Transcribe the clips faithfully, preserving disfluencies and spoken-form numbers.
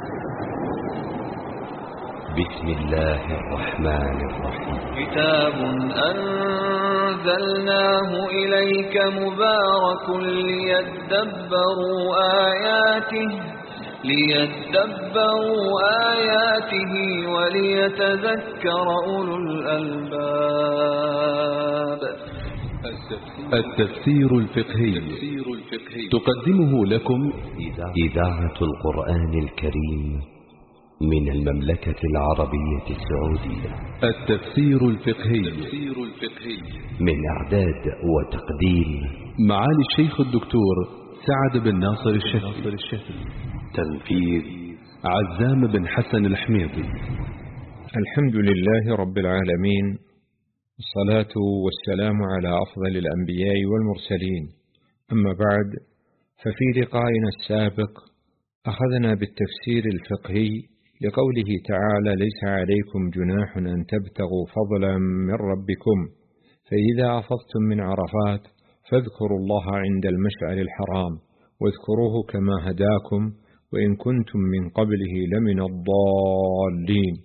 بسم الله الرحمن الرحيم. كتاب أنزلناه إليك مبارك ليدبروا آياته ليدبروا آياته وليتذكر أولو الألباب. التفسير الفقهي تقدمه لكم إذاعة القرآن الكريم من المملكة العربية السعودية. التفسير الفقهي من إعداد وتقديم معالي الشيخ الدكتور سعد بن ناصر الشافعي. تنفيذ عزام بن حسن الحميدي. الحمد لله رب العالمين، الصلاة والسلام على أفضل الأنبياء والمرسلين. أما بعد، ففي لقائنا السابق أخذنا بالتفسير الفقهي لقوله تعالى: ليس عليكم جناح أن تبتغوا فضلا من ربكم فإذا أفضتم من عرفات فاذكروا الله عند المشعر الحرام واذكروه كما هداكم وإن كنتم من قبله لمن الضالين.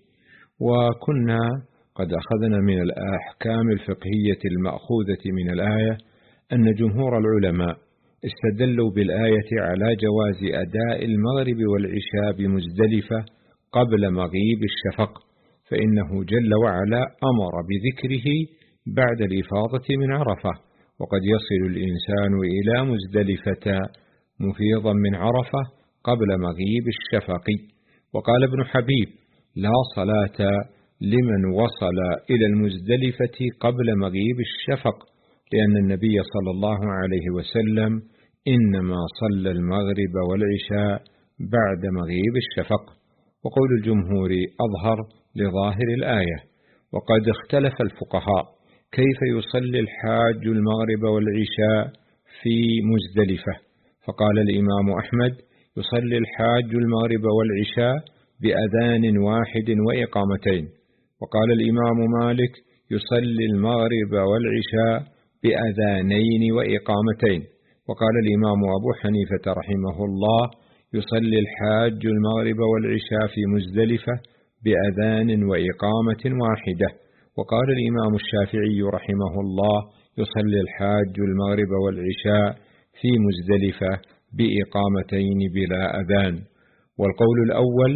وكنا قد أخذنا من الأحكام الفقهية المأخوذة من الآية أن جمهور العلماء استدلوا بالآية على جواز أداء المغرب والعشاء بمزدلفة قبل مغيب الشفق، فإنه جل وعلا أمر بذكره بعد الإفاضة من عرفة، وقد يصل الإنسان إلى مزدلفة مفيضا من عرفة قبل مغيب الشفق. وقال ابن حبيب: لا صلاة لمن وصل إلى المزدلفة قبل مغيب الشفق، لأن النبي صلى الله عليه وسلم إنما صلى المغرب والعشاء بعد مغيب الشفق. وقول الجمهور أظهر لظاهر الآية. وقد اختلف الفقهاء كيف يصلي الحاج المغرب والعشاء في مزدلفة، فقال الإمام أحمد: يصلي الحاج المغرب والعشاء بأذان واحد وإقامتين. وقال الإمام مالك: يصلي المغرب والعشاء بأذانين وإقامتين. وقال الإمام أبو حنيفة رحمه الله: يصلي الحاج المغرب والعشاء في مزدلفة بأذان وإقامة واحدة. وقال الإمام الشافعي رحمه الله: يصلي الحاج المغرب والعشاء في مزدلفة بإقامتين بلا أذان. والقول الأول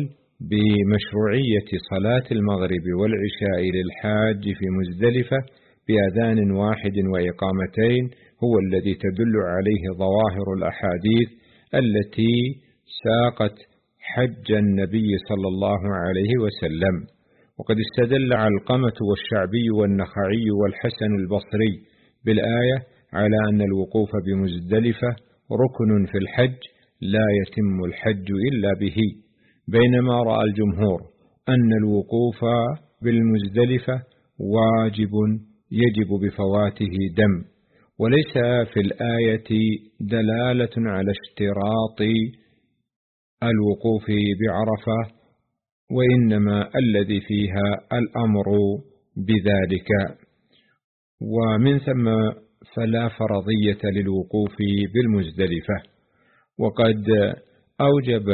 بمشروعية صلاة المغرب والعشاء للحاج في مزدلفة بأذان واحد وإقامتين هو الذي تدل عليه ظواهر الأحاديث التي ساقت حج النبي صلى الله عليه وسلم. وقد استدل علقمة والشعبي والنخعي والحسن البصري بالآية على أن الوقوف بمزدلفة ركن في الحج لا يتم الحج إلا به، بينما رأى الجمهور أن الوقوف بالمزدلفة واجب يجب بفواته دم. وليس في الآية دلالة على اشتراط الوقوف بعرفة، وإنما الذي فيها الأمر بذلك، ومن ثم فلا فرضية للوقوف بالمزدلفة. وقد أوجب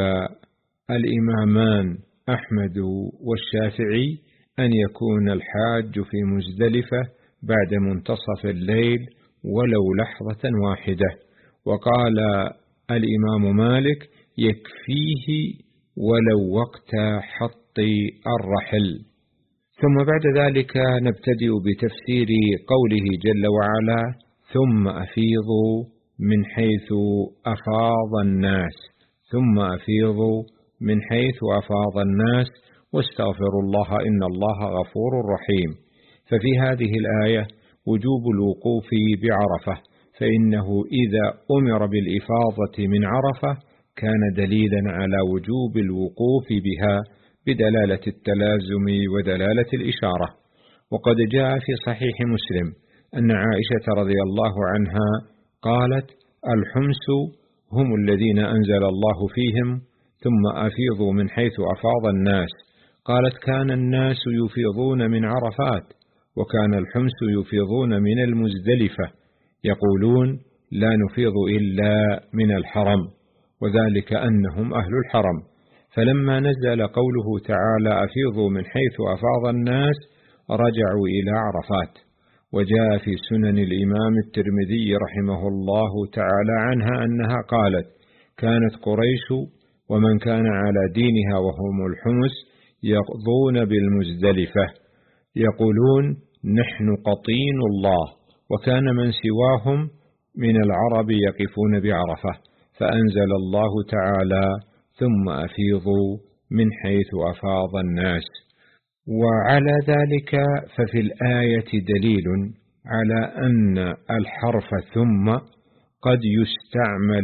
الإمامان أحمد والشافعي أن يكون الحاج في مزدلفة بعد منتصف الليل ولو لحظة واحدة. وقال الإمام مالك: يكفيه ولو وقت حط الرحل. ثم بعد ذلك نبتدئ بتفسير قوله جل وعلا: ثم أفيضوا من حيث أفاض الناس ثم أفيضوا من حيث أفاض الناس واستغفروا الله إن الله غفور رحيم. ففي هذه الآية وجوب الوقوف بعرفة، فإنه إذا أمر بالإفاضة من عرفة كان دليلا على وجوب الوقوف بها بدلالة التلازم ودلالة الإشارة. وقد جاء في صحيح مسلم أن عائشة رضي الله عنها قالت: الحمس هم الذين أنزل الله فيهم ثم أفيضوا من حيث أفاض الناس. قالت: كان الناس يفيضون من عرفات، وكان الحمس يفيضون من المزدلفة، يقولون: لا نفيض إلا من الحرم، وذلك أنهم أهل الحرم. فلما نزل قوله تعالى أفيضوا من حيث أفاض الناس رجعوا إلى عرفات. وجاء في سنن الإمام الترمذي رحمه الله تعالى عنها أنها قالت: كانت قريش ومن كان على دينها وهم الحمس يقضون بالمزدلفة يقولون نحن قطين الله، وكان من سواهم من العرب يقفون بعرفة، فأنزل الله تعالى ثم أفيضوا من حيث أفاض الناس. وعلى ذلك ففي الآية دليل على أن الحرف ثم قد يستعمل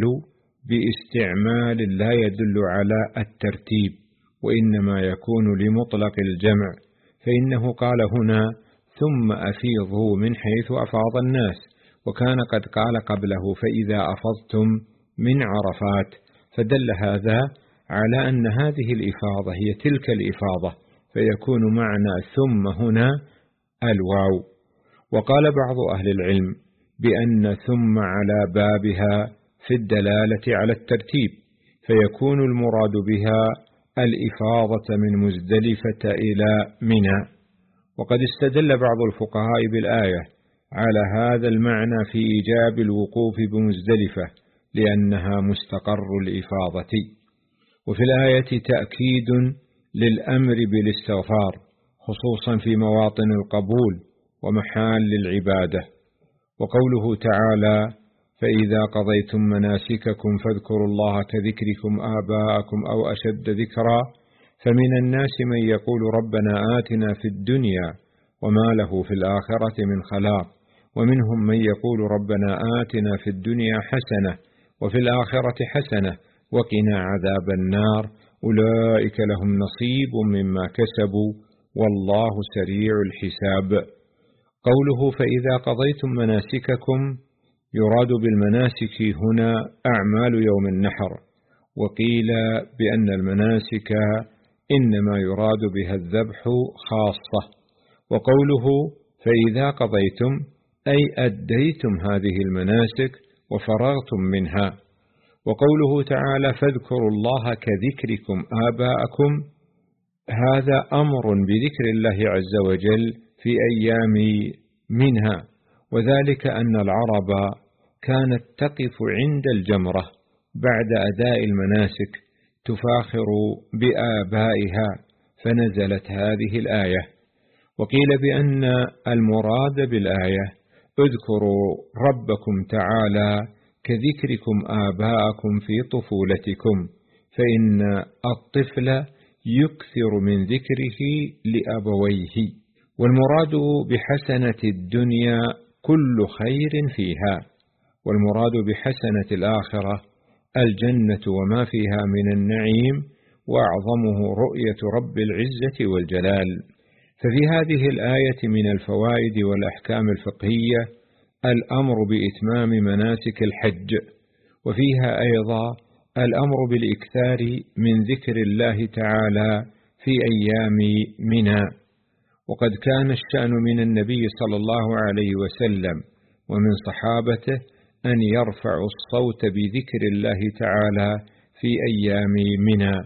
باستعمال لا يدل على الترتيب، وإنما يكون لمطلق الجمع، فإنه قال هنا ثم أفيضوا من حيث أفاض الناس، وكان قد قال قبله فإذا أفضتم من عرفات، فدل هذا على أن هذه الإفاضة هي تلك الإفاضة، فيكون معنى ثم هنا الواو. وقال بعض أهل العلم بأن ثم على بابها في الدلالة على الترتيب، فيكون المراد بها الإفاضة من مزدلفة إلى منى. وقد استدل بعض الفقهاء بالآية على هذا المعنى في إيجاب الوقوف بمزدلفة لأنها مستقر الإفاضة. وفي الآية تأكيد للأمر بالاستغفار خصوصا في مواطن القبول ومحال العبادة. وقوله تعالى فإذا قضيتم مناسككم فاذكروا الله كذكركم آباءكم أو أشد ذكرا، فمن الناس من يقول ربنا آتنا في الدنيا وما له في الآخرة من خلاق، ومنهم من يقول ربنا آتنا في الدنيا حسنة وفي الآخرة حسنة وقنا عذاب النار، أولئك لهم نصيب مما كسبوا والله سريع الحساب. قوله فإذا قضيتم مناسككم يراد بالمناسك هنا أعمال يوم النحر، وقيل بأن المناسك إنما يراد بها الذبح خاصة. وقوله فإذا قضيتم أي أديتم هذه المناسك وفرغتم منها. وقوله تعالى فاذكروا الله كذكركم آباءكم، هذا أمر بذكر الله عز وجل في أيام منها، وذلك أن العرب كانت تقف عند الجمرة بعد أداء المناسك تفاخر بآبائها، فنزلت هذه الآية. وقيل بأن المراد بالآية اذكروا ربكم تعالى كذكركم آباءكم في طفولتكم، فإن الطفل يكثر من ذكره لأبويه. والمراد بحسنة الدنيا كل خير فيها، والمراد بحسنة الآخرة الجنة وما فيها من النعيم، وأعظمه رؤية رب العزة والجلال. ففي هذه الآية من الفوائد والأحكام الفقهية الأمر بإتمام مناسك الحج، وفيها أيضا الأمر بالإكثار من ذكر الله تعالى في أيام منى. وقد كان الشأن من النبي صلى الله عليه وسلم ومن صحابته أن يرفعوا الصوت بذكر الله تعالى في أيام منى،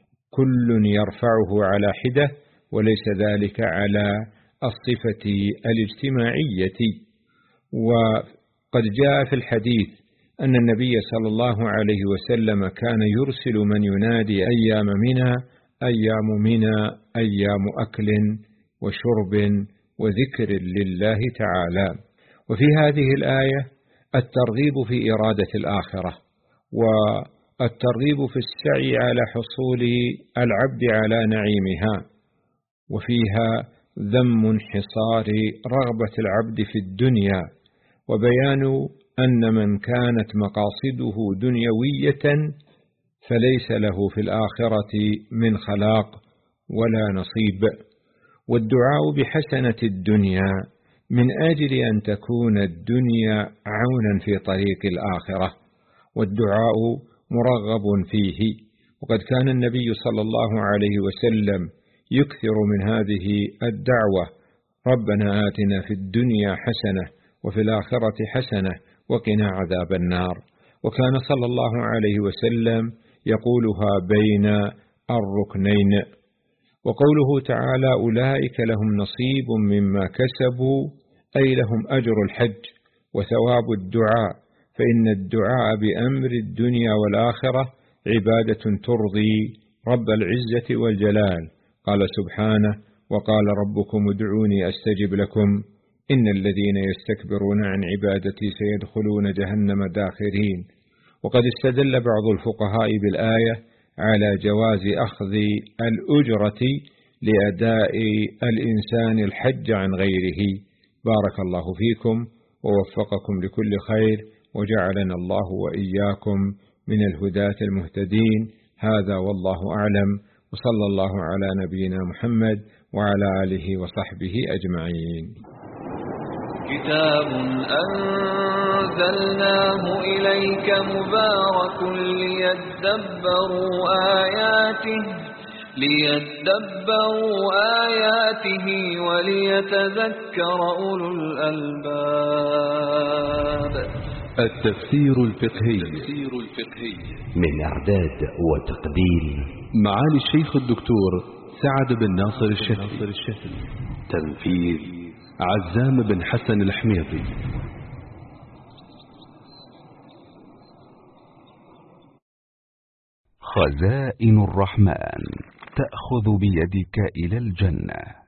كل يرفعه على حدة، وليس ذلك على الصفة الاجتماعية. وقد جاء في الحديث أن النبي صلى الله عليه وسلم كان يرسل من ينادي أيام منى أيام منى أيام أكل وشرب وذكر لله تعالى. وفي هذه الآية الترغيب في إرادة الآخرة، والترغيب في السعي على حصول العبد على نعيمها، وفيها ذم انحصار رغبة العبد في الدنيا، وبيان أن من كانت مقاصده دنيوية فليس له في الآخرة من خلاق ولا نصيب. والدعاء بحسنة الدنيا من أجل أن تكون الدنيا عونا في طريق الآخرة، والدعاء مرغب فيه. وقد كان النبي صلى الله عليه وسلم يكثر من هذه الدعوة ربنا آتنا في الدنيا حسنة وفي الآخرة حسنة وقنا عذاب النار. وكان صلى الله عليه وسلم يقولها بين الركنين. وقوله تعالى أولئك لهم نصيب مما كسبوا أي لهم أجر الحج وثواب الدعاء، فإن الدعاء بأمر الدنيا والآخرة عبادة ترضي رب العزة والجلال. قال سبحانه وقال ربكم ادعوني أستجب لكم إن الذين يستكبرون عن عبادتي سيدخلون جهنم داخرين. وقد استدل بعض الفقهاء بالآية على جواز أخذ الأجرة لأداء الإنسان الحج عن غيره. بارك الله فيكم ووفقكم لكل خير، وجعلنا الله وإياكم من الهداة المهتدين. هذا والله أعلم، وصلى الله على نبينا محمد وعلى آله وصحبه أجمعين. كتاب أنزلناه إليك مبارك ليدبروا آياته ليدبروا آياته وليتذكر أولو الألباب. التفسير الفقهي من إعداد وتقديم معالي الشيخ الدكتور سعد بن ناصر الشافعي. تنفيذ عزام بن حسن الحميدي. خزائن الرحمن تأخذ بيدك إلى الجنة.